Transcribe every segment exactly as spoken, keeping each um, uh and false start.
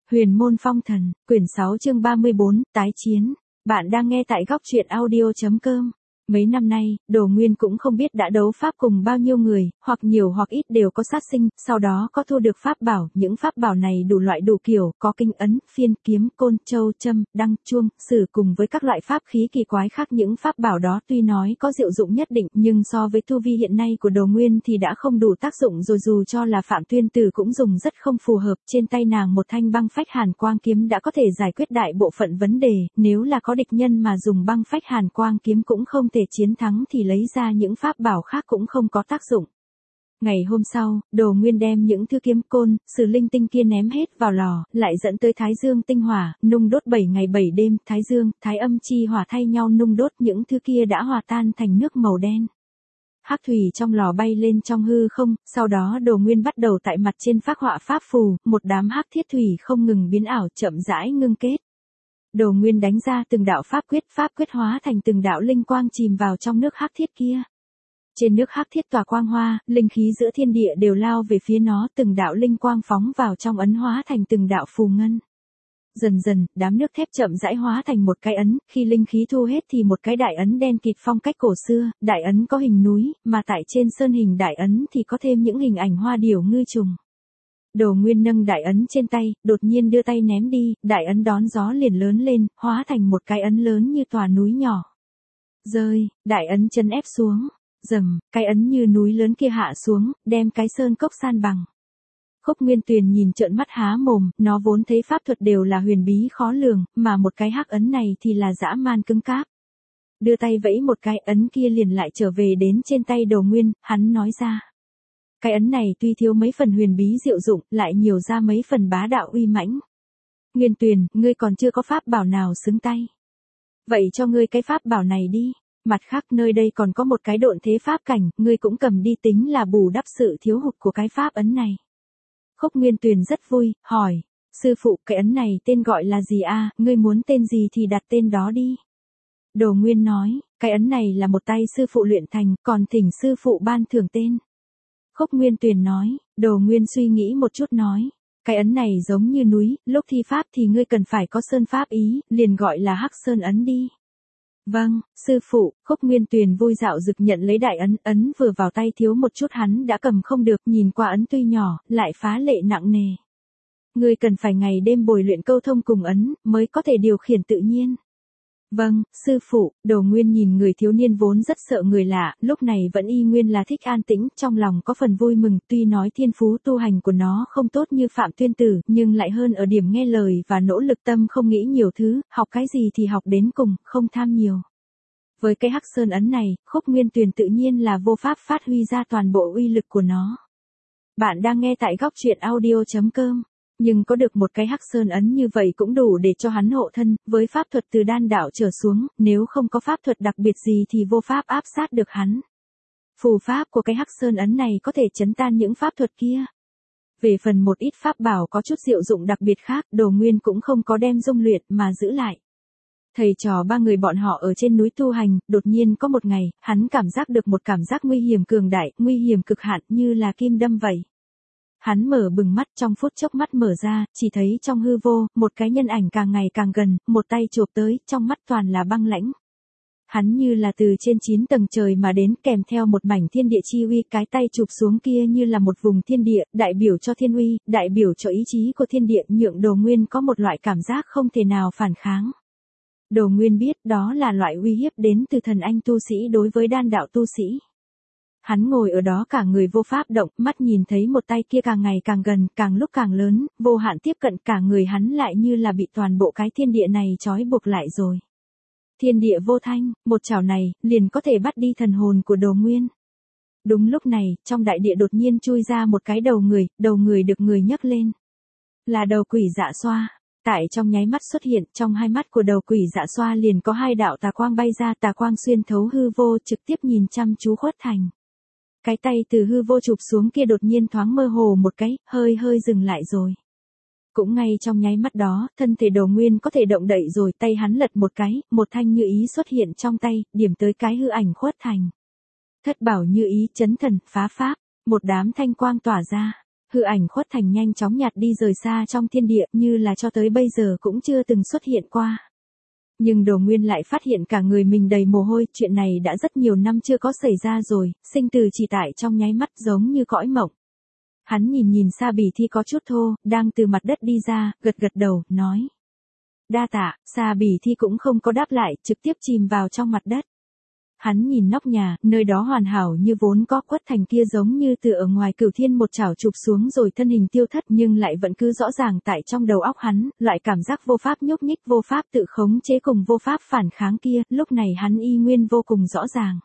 Huyền môn phong thần, quyển sáu chương ba mươi bốn, tái chiến. Bạn đang nghe tại góc truyện audio.com. Mấy năm nay, Đồ Nguyên cũng không biết đã đấu pháp cùng bao nhiêu người, hoặc nhiều hoặc ít đều có sát sinh, sau đó có thu được pháp bảo, những pháp bảo này đủ loại đủ kiểu, có kinh ấn, phiên, kiếm, côn, châu, châm, đăng, chuông, sử cùng với các loại pháp khí kỳ quái khác. Những pháp bảo đó tuy nói có diệu dụng nhất định, nhưng so với tu vi hiện nay của Đồ Nguyên thì đã không đủ tác dụng rồi, dù cho là Phạm Tuyên Tử cũng dùng rất không phù hợp. Trên tay nàng một thanh băng phách hàn quang kiếm đã có thể giải quyết đại bộ phận vấn đề, nếu là có địch nhân mà dùng băng phách hàn quang kiếm cũng không thể chiến thắng thì lấy ra những pháp bảo khác cũng không có tác dụng. Ngày hôm sau, Đồ Nguyên đem những thứ kiếm, côn, sử, linh tinh kia ném hết vào lò, lại dẫn tới Thái Dương tinh hỏa, nung đốt bảy ngày bảy đêm, Thái Dương, Thái âm chi hỏa thay nhau nung đốt, những thứ kia đã hòa tan thành nước màu đen. Hắc thủy trong lò bay lên trong hư không, sau đó Đồ Nguyên bắt đầu tại mặt trên phác họa pháp phù, một đám hắc thiết thủy không ngừng biến ảo, chậm rãi ngưng kết. Đồ Nguyên đánh ra từng đạo pháp quyết, pháp quyết hóa thành từng đạo linh quang chìm vào trong nước hắc thiết kia. Trên nước hắc thiết tỏa quang hoa, linh khí giữa thiên địa đều lao về phía nó, từng đạo linh quang phóng vào trong ấn hóa thành từng đạo phù ngân. Dần dần, đám nước thép chậm rãi hóa thành một cái ấn, khi linh khí thu hết thì một cái đại ấn đen kịt phong cách cổ xưa, đại ấn có hình núi, mà tại trên sơn hình đại ấn thì có thêm những hình ảnh hoa điểu ngư trùng. Đồ Nguyên nâng đại ấn trên tay, đột nhiên đưa tay ném đi, đại ấn đón gió liền lớn lên, hóa thành một cái ấn lớn như tòa núi nhỏ. Rơi, đại ấn chân ép xuống, rầm, cái ấn như núi lớn kia hạ xuống, đem cái sơn cốc san bằng. Khúc Nguyên Tuyền nhìn trợn mắt há mồm, nó vốn thấy pháp thuật đều là huyền bí khó lường, mà một cái hắc ấn này thì là dã man cứng cáp. Đưa tay vẫy một cái, ấn kia liền lại trở về đến trên tay Đồ Nguyên, hắn nói ra. Cái ấn này tuy thiếu mấy phần huyền bí diệu dụng, lại nhiều ra mấy phần bá đạo uy mãnh. Nguyên Tuyền, ngươi còn chưa có pháp bảo nào xứng tay. Vậy cho ngươi cái pháp bảo này đi. Mặt khác nơi đây còn có một cái độn thế pháp cảnh, ngươi cũng cầm đi tính là bù đắp sự thiếu hụt của cái pháp ấn này. Khúc Nguyên Tuyền rất vui, hỏi. Sư phụ, cái ấn này tên gọi là gì a? Ngươi muốn tên gì thì đặt tên đó đi. Đồ Nguyên nói, cái ấn này là một tay sư phụ luyện thành, còn thỉnh sư phụ ban thưởng tên. Khúc Nguyên Tuyền nói, Đồ Nguyên suy nghĩ một chút nói, cái ấn này giống như núi, lúc thi pháp thì ngươi cần phải có sơn pháp ý, liền gọi là hắc sơn ấn đi. Vâng, sư phụ. Khúc Nguyên Tuyền vui dạo dực nhận lấy đại ấn, ấn vừa vào tay thiếu một chút hắn đã cầm không được, nhìn qua ấn tuy nhỏ, lại phá lệ nặng nề. Ngươi cần phải ngày đêm bồi luyện câu thông cùng ấn, mới có thể điều khiển tự nhiên. Vâng, sư phụ. Đồ Nguyên nhìn người thiếu niên vốn rất sợ người lạ, lúc này vẫn y nguyên là thích an tĩnh, trong lòng có phần vui mừng, tuy nói thiên phú tu hành của nó không tốt như Phạm Tuyên Tử, nhưng lại hơn ở điểm nghe lời và nỗ lực tâm không nghĩ nhiều thứ, học cái gì thì học đến cùng, không tham nhiều. Với cái hắc sơn ấn này, Khúc Nguyên Tuyền tự nhiên là vô pháp phát huy ra toàn bộ uy lực của nó. Bạn đang nghe tại góc truyện audio.com. Nhưng có được một cái hắc sơn ấn như vậy cũng đủ để cho hắn hộ thân, với pháp thuật từ đan đạo trở xuống, nếu không có pháp thuật đặc biệt gì thì vô pháp áp sát được hắn. Phù pháp của cái hắc sơn ấn này có thể chấn tan những pháp thuật kia. Về phần một ít pháp bảo có chút diệu dụng đặc biệt khác, Đồ Nguyên cũng không có đem dung luyện mà giữ lại. Thầy trò ba người bọn họ ở trên núi tu hành, đột nhiên có một ngày, hắn cảm giác được một cảm giác nguy hiểm cường đại, nguy hiểm cực hạn như là kim đâm vậy. Hắn mở bừng mắt, trong phút chốc mắt mở ra, chỉ thấy trong hư vô, một cái nhân ảnh càng ngày càng gần, một tay chộp tới, trong mắt toàn là băng lãnh. Hắn như là từ trên chín tầng trời mà đến, kèm theo một mảnh thiên địa chi uy, cái tay chụp xuống kia như là một vùng thiên địa, đại biểu cho thiên uy, đại biểu cho ý chí của thiên địa, nhượng Đồ Nguyên có một loại cảm giác không thể nào phản kháng. Đồ Nguyên biết đó là loại uy hiếp đến từ thần anh tu sĩ đối với đan đạo tu sĩ. Hắn ngồi ở đó cả người vô pháp động, mắt nhìn thấy một tay kia càng ngày càng gần, càng lúc càng lớn, vô hạn tiếp cận, cả người hắn lại như là bị toàn bộ cái thiên địa này trói buộc lại rồi. Thiên địa vô thanh, một chảo này, liền có thể bắt đi thần hồn của Đồ Nguyên. Đúng lúc này, trong đại địa đột nhiên chui ra một cái đầu người, đầu người được người nhấc lên. Là đầu quỷ Dạ Xoa. Tại trong nháy mắt xuất hiện, trong hai mắt của đầu quỷ Dạ Xoa liền có hai đạo tà quang bay ra, tà quang xuyên thấu hư vô, trực tiếp nhìn chăm chú Khuất Thành. Cái tay từ hư vô chụp xuống kia đột nhiên thoáng mơ hồ một cái, hơi hơi dừng lại rồi. Cũng ngay trong nháy mắt đó, thân thể Đồ Nguyên có thể động đậy rồi, tay hắn lật một cái, một thanh như ý xuất hiện trong tay, điểm tới cái hư ảnh Khuất Thành. Thất bảo như ý chấn thần, phá pháp, một đám thanh quang tỏa ra. hư ảnh khuất thành nhanh chóng nhạt đi rời xa trong thiên địa như là cho tới bây giờ cũng chưa từng xuất hiện qua. Nhưng Đồ Nguyên lại phát hiện cả người mình đầy mồ hôi, chuyện này đã rất nhiều năm chưa có xảy ra rồi, sinh tử chỉ tại trong nháy mắt giống như cõi mộng. Hắn nhìn nhìn Sa Bỉ Thi có chút thô, đang từ mặt đất đi ra, gật gật đầu, nói. Đa tạ, Sa Bỉ Thi cũng không có đáp lại, trực tiếp chìm vào trong mặt đất. Hắn nhìn nóc nhà, nơi đó hoàn hảo như vốn có, Khuất Thành kia giống như từ ở ngoài cửu thiên một chảo chụp xuống rồi thân hình tiêu thất, nhưng lại vẫn cứ rõ ràng tại trong đầu óc hắn, loại cảm giác vô pháp nhúc nhích, vô pháp tự khống chế cùng vô pháp phản kháng kia, lúc này hắn y nguyên vô cùng rõ ràng.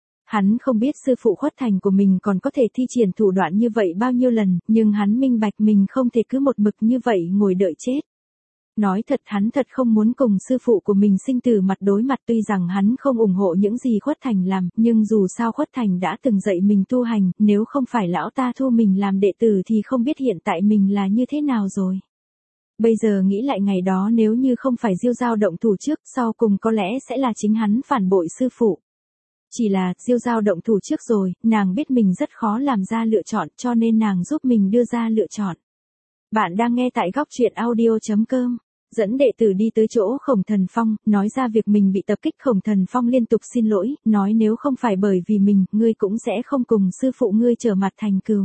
Hắn không biết sư phụ Khuất Thành của mình còn có thể thi triển thủ đoạn như vậy bao nhiêu lần, nhưng hắn minh bạch mình không thể cứ một mực như vậy ngồi đợi chết. Nói thật, hắn thật không muốn cùng sư phụ của mình sinh tử mặt đối mặt, tuy rằng hắn không ủng hộ những gì Khuất Thành làm, nhưng dù sao Khuất Thành đã từng dạy mình tu hành, nếu không phải lão ta thu mình làm đệ tử thì không biết hiện tại mình là như thế nào rồi. Bây giờ nghĩ lại ngày đó, nếu như không phải Diêu Giao động thủ trước, sau cùng có lẽ sẽ là chính hắn phản bội sư phụ. Chỉ là, Diêu Giao động thủ trước rồi, nàng biết mình rất khó làm ra lựa chọn, cho nên nàng giúp mình đưa ra lựa chọn. Bạn đang nghe tại góc truyện audio chấm com. Dẫn đệ tử đi tới chỗ Khổng Thần Phong, nói ra việc mình bị tập kích. Khổng Thần Phong liên tục xin lỗi, nói nếu không phải bởi vì mình, ngươi cũng sẽ không cùng sư phụ ngươi trở mặt thành cừu.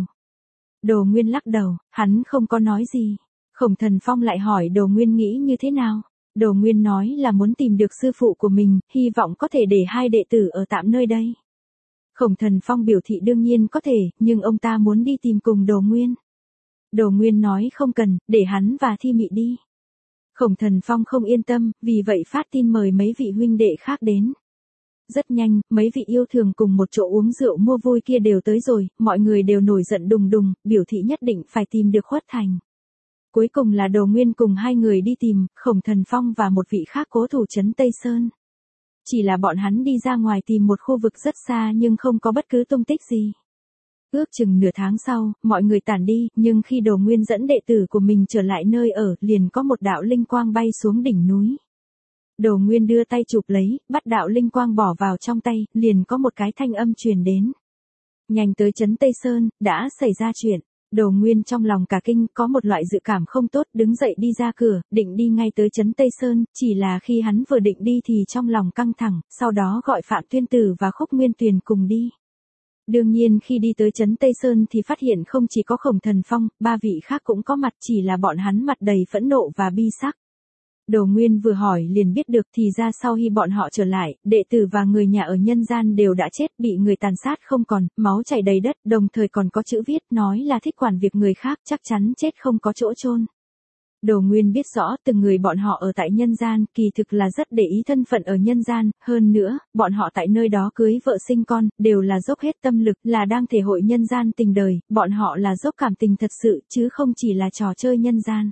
Đồ Nguyên lắc đầu, hắn không có nói gì. Khổng Thần Phong lại hỏi Đồ Nguyên nghĩ như thế nào. Đồ Nguyên nói là muốn tìm được sư phụ của mình, hy vọng có thể để hai đệ tử ở tạm nơi đây. Khổng Thần Phong biểu thị đương nhiên có thể, nhưng ông ta muốn đi tìm cùng Đồ Nguyên. Đồ Nguyên nói không cần, để hắn và Thi Mị đi. Khổng Thần Phong không yên tâm, vì vậy phát tin mời mấy vị huynh đệ khác đến. Rất nhanh, mấy vị yêu thường cùng một chỗ uống rượu mua vui kia đều tới rồi, mọi người đều nổi giận đùng đùng, biểu thị nhất định phải tìm được Khuất Thành. Cuối cùng là Đồ Nguyên cùng hai người đi tìm, Khổng Thần Phong và một vị khác cố thủ trấn Tây Sơn. Chỉ là bọn hắn đi ra ngoài tìm một khu vực rất xa nhưng không có bất cứ tung tích gì. Ước chừng nửa tháng sau, mọi người tản đi, nhưng khi Đồ Nguyên dẫn đệ tử của mình trở lại nơi ở, liền có một đạo linh quang bay xuống đỉnh núi. Đồ Nguyên đưa tay chụp lấy, bắt đạo linh quang bỏ vào trong tay, liền có một cái thanh âm truyền đến. Nhanh tới trấn Tây Sơn, đã xảy ra chuyện. Đồ Nguyên trong lòng cả kinh, có một loại dự cảm không tốt, đứng dậy đi ra cửa, định đi ngay tới trấn Tây Sơn, chỉ là khi hắn vừa định đi thì trong lòng căng thẳng, sau đó gọi Phạm Tuyên Tử và Khúc Nguyên Tuyền cùng đi. Đương nhiên khi đi tới trấn Tây Sơn thì phát hiện không chỉ có Khổng Thần Phong, ba vị khác cũng có mặt, chỉ là bọn hắn mặt đầy phẫn nộ và bi sắc. Đồ Nguyên vừa hỏi liền biết được, thì ra sau khi bọn họ trở lại, đệ tử và người nhà ở nhân gian đều đã chết, bị người tàn sát không còn, máu chảy đầy đất, đồng thời còn có chữ viết nói là thích quản việc người khác, chắc chắn chết không có chỗ chôn. Đồ Nguyên biết rõ từng người bọn họ ở tại nhân gian, kỳ thực là rất để ý thân phận ở nhân gian, hơn nữa, bọn họ tại nơi đó cưới vợ sinh con, đều là dốc hết tâm lực, là đang thể hội nhân gian tình đời, bọn họ là dốc cảm tình thật sự, chứ không chỉ là trò chơi nhân gian.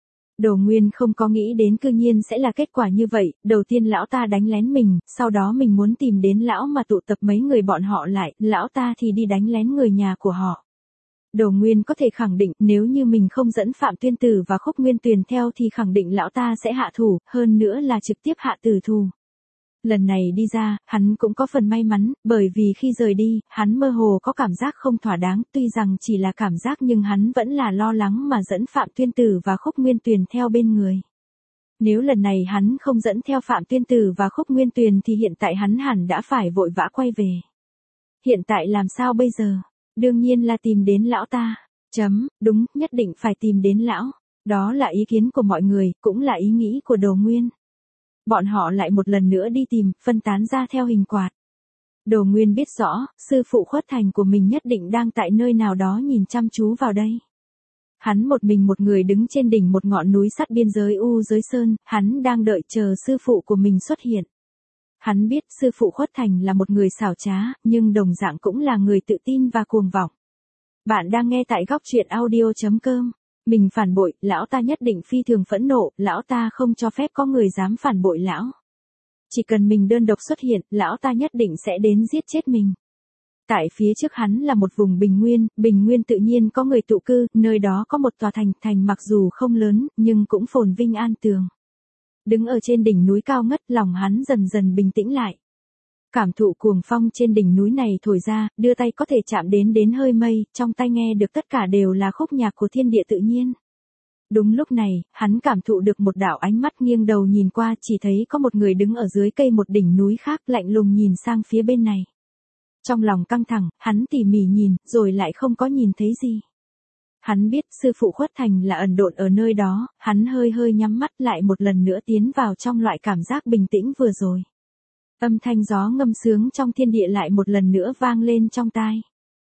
Đồ Nguyên không có nghĩ đến cư nhiên sẽ là kết quả như vậy, đầu tiên lão ta đánh lén mình, sau đó mình muốn tìm đến lão mà tụ tập mấy người bọn họ lại, lão ta thì đi đánh lén người nhà của họ. Đồ Nguyên có thể khẳng định, nếu như mình không dẫn Phạm Tuyên Tử và Khúc Nguyên Tuyền theo thì khẳng định lão ta sẽ hạ thủ, hơn nữa là trực tiếp hạ tử thủ. Lần này đi ra, hắn cũng có phần may mắn, bởi vì khi rời đi, hắn mơ hồ có cảm giác không thỏa đáng, tuy rằng chỉ là cảm giác nhưng hắn vẫn là lo lắng mà dẫn Phạm Tuyên Tử và Khúc Nguyên Tuyền theo bên người. Nếu lần này hắn không dẫn theo Phạm Tuyên Tử và Khúc Nguyên Tuyền thì hiện tại hắn hẳn đã phải vội vã quay về. Hiện tại làm sao bây giờ? Đương nhiên là tìm đến lão ta. Chấm, đúng, nhất định phải tìm đến lão. Đó là ý kiến của mọi người, cũng là ý nghĩ của Đồ Nguyên. Bọn họ lại một lần nữa đi tìm, phân tán ra theo hình quạt. Đồ Nguyên biết rõ, sư phụ Khuất Thành của mình nhất định đang tại nơi nào đó nhìn chăm chú vào đây. Hắn một mình một người đứng trên đỉnh một ngọn núi sát biên giới U Giới Sơn, hắn đang đợi chờ sư phụ của mình xuất hiện. Hắn biết sư phụ Khuất Thành là một người xảo trá, nhưng đồng dạng cũng là người tự tin và cuồng vọng. Bạn đang nghe tại góc truyện audio chấm com. Mình phản bội, lão ta nhất định phi thường phẫn nộ, lão ta không cho phép có người dám phản bội lão. Chỉ cần mình đơn độc xuất hiện, lão ta nhất định sẽ đến giết chết mình. Tại phía trước hắn là một vùng bình nguyên, bình nguyên tự nhiên có người tụ cư, nơi đó có một tòa thành, thành mặc dù không lớn, nhưng cũng phồn vinh an tường. Đứng ở trên đỉnh núi cao ngất, lòng hắn dần dần bình tĩnh lại. Cảm thụ cuồng phong trên đỉnh núi này thổi ra, đưa tay có thể chạm đến đến hơi mây, trong tai nghe được tất cả đều là khúc nhạc của thiên địa tự nhiên. Đúng lúc này, hắn cảm thụ được một đạo ánh mắt nghiêng đầu nhìn qua, chỉ thấy có một người đứng ở dưới cây một đỉnh núi khác, lạnh lùng nhìn sang phía bên này. Trong lòng căng thẳng, hắn tỉ mỉ nhìn, rồi lại không có nhìn thấy gì. Hắn biết sư phụ Khuất Thành là ẩn độn ở nơi đó, hắn hơi hơi nhắm mắt lại một lần nữa tiến vào trong loại cảm giác bình tĩnh vừa rồi. Âm thanh gió ngâm sướng trong thiên địa lại một lần nữa vang lên trong tai.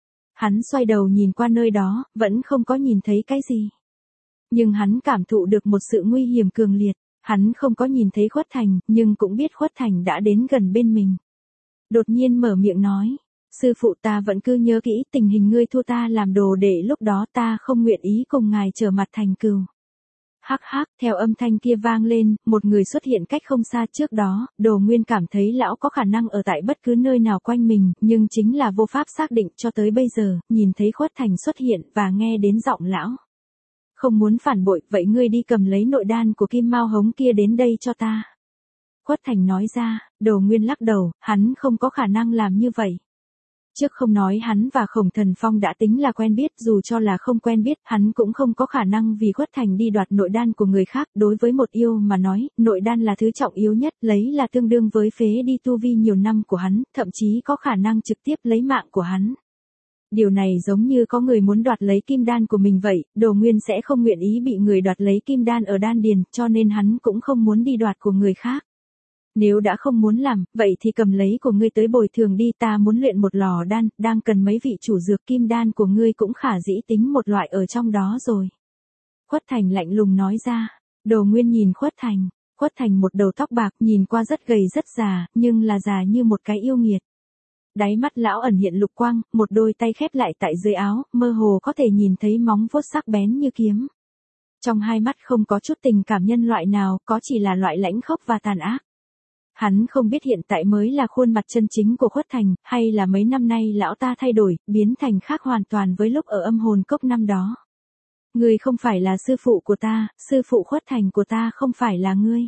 Hắn xoay đầu nhìn qua nơi đó, vẫn không có nhìn thấy cái gì. Nhưng hắn cảm thụ được một sự nguy hiểm cường liệt, hắn không có nhìn thấy Khuất Thành, nhưng cũng biết Khuất Thành đã đến gần bên mình. Đột nhiên mở miệng nói, sư phụ ta vẫn cứ nhớ kỹ tình hình ngươi thua ta làm đồ để lúc đó ta không nguyện ý cùng ngài trở mặt thành cừu. Hắc hắc, theo âm thanh kia vang lên, một người xuất hiện cách không xa trước đó, Đồ Nguyên cảm thấy lão có khả năng ở tại bất cứ nơi nào quanh mình, nhưng chính là vô pháp xác định cho tới bây giờ, nhìn thấy Khuất Thành xuất hiện và nghe đến giọng lão. Không muốn phản bội, vậy ngươi đi cầm lấy nội đan của Kim Mao Hống kia đến đây cho ta. Khuất Thành nói ra, Đồ Nguyên lắc đầu, hắn không có khả năng làm như vậy. Trước không nói hắn và Khổng Thần Phong đã tính là quen biết, dù cho là không quen biết, hắn cũng không có khả năng vì Khuất Thành đi đoạt nội đan của người khác. Đối với một yêu mà nói, nội đan là thứ trọng yếu nhất, lấy là tương đương với phế đi tu vi nhiều năm của hắn, thậm chí có khả năng trực tiếp lấy mạng của hắn. Điều này giống như có người muốn đoạt lấy kim đan của mình vậy, Đồ Nguyên sẽ không nguyện ý bị người đoạt lấy kim đan ở đan điền, cho nên hắn cũng không muốn đi đoạt của người khác. Nếu đã không muốn làm, vậy thì cầm lấy của ngươi tới bồi thường đi, ta muốn luyện một lò đan, đang cần mấy vị chủ dược, kim đan của ngươi cũng khả dĩ tính một loại ở trong đó rồi. Khuất Thành lạnh lùng nói ra, Đồ Nguyên nhìn Khuất Thành, Khuất Thành một đầu tóc bạc, nhìn qua rất gầy rất già, nhưng là già như một cái yêu nghiệt. Đáy mắt lão ẩn hiện lục quang, một đôi tay khép lại tại dưới áo, mơ hồ có thể nhìn thấy móng vuốt sắc bén như kiếm. Trong hai mắt không có chút tình cảm nhân loại nào, có chỉ là loại lãnh khốc và tàn ác. Hắn không biết hiện tại mới là khuôn mặt chân chính của Khuất Thành, hay là mấy năm nay lão ta thay đổi, biến thành khác hoàn toàn với lúc ở âm hồn cốc năm đó. Ngươi không phải là sư phụ của ta, sư phụ Khuất Thành của ta không phải là ngươi.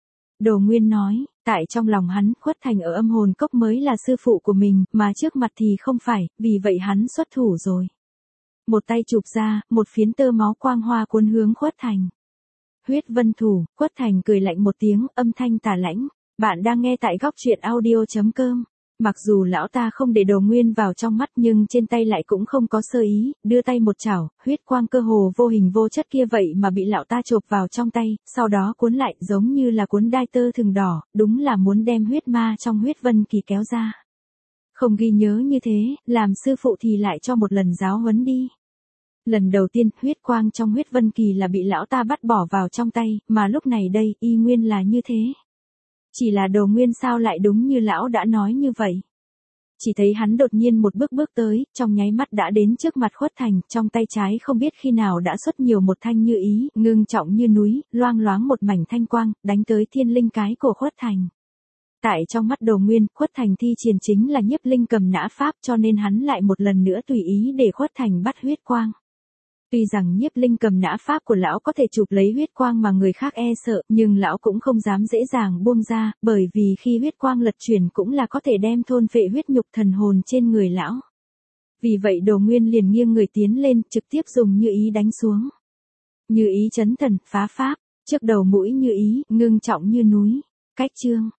Đồ Nguyên nói, tại trong lòng hắn, Khuất Thành ở âm hồn cốc mới là sư phụ của mình, mà trước mặt thì không phải, vì vậy hắn xuất thủ rồi. Một tay chụp ra, một phiến tơ máu quang hoa cuốn hướng Khuất Thành. Huyết vân thủ, Khuất Thành cười lạnh một tiếng, âm thanh tà lãnh. Bạn đang nghe tại góc truyện audio chấm com. Mặc dù lão ta không để Đồ Nguyên vào trong mắt nhưng trên tay lại cũng không có sơ ý, đưa tay một chảo, huyết quang cơ hồ vô hình vô chất kia vậy mà bị lão ta chộp vào trong tay, sau đó cuốn lại giống như là cuốn đai tơ thừng đỏ, đúng là muốn đem huyết ma trong huyết vân kỳ kéo ra. Không ghi nhớ như thế, làm sư phụ thì lại cho một lần giáo huấn đi. Lần đầu tiên, huyết quang trong huyết vân kỳ là bị lão ta bắt bỏ vào trong tay, mà lúc này đây, y nguyên là như thế. Chỉ là Đồ Nguyên sao lại đúng như lão đã nói như vậy. Chỉ thấy hắn đột nhiên một bước bước tới, trong nháy mắt đã đến trước mặt Khuất Thành, trong tay trái không biết khi nào đã xuất nhiều một thanh như ý, ngưng trọng như núi, loang loáng một mảnh thanh quang, đánh tới thiên linh cái của Khuất Thành. Tại trong mắt Đồ Nguyên, Khuất Thành thi triển chính là nhiếp linh cầm nã pháp, cho nên hắn lại một lần nữa tùy ý để Khuất Thành bắt huyết quang. Tuy rằng nhiếp linh cầm nã pháp của lão có thể chụp lấy huyết quang mà người khác e sợ, nhưng lão cũng không dám dễ dàng buông ra, bởi vì khi huyết quang lật chuyển cũng là có thể đem thôn phệ huyết nhục thần hồn trên người lão. Vì vậy Đồ Nguyên liền nghiêng người tiến lên, trực tiếp dùng như ý đánh xuống. Như ý chấn thần, phá pháp, trước đầu mũi như ý, ngưng trọng như núi. Cách chương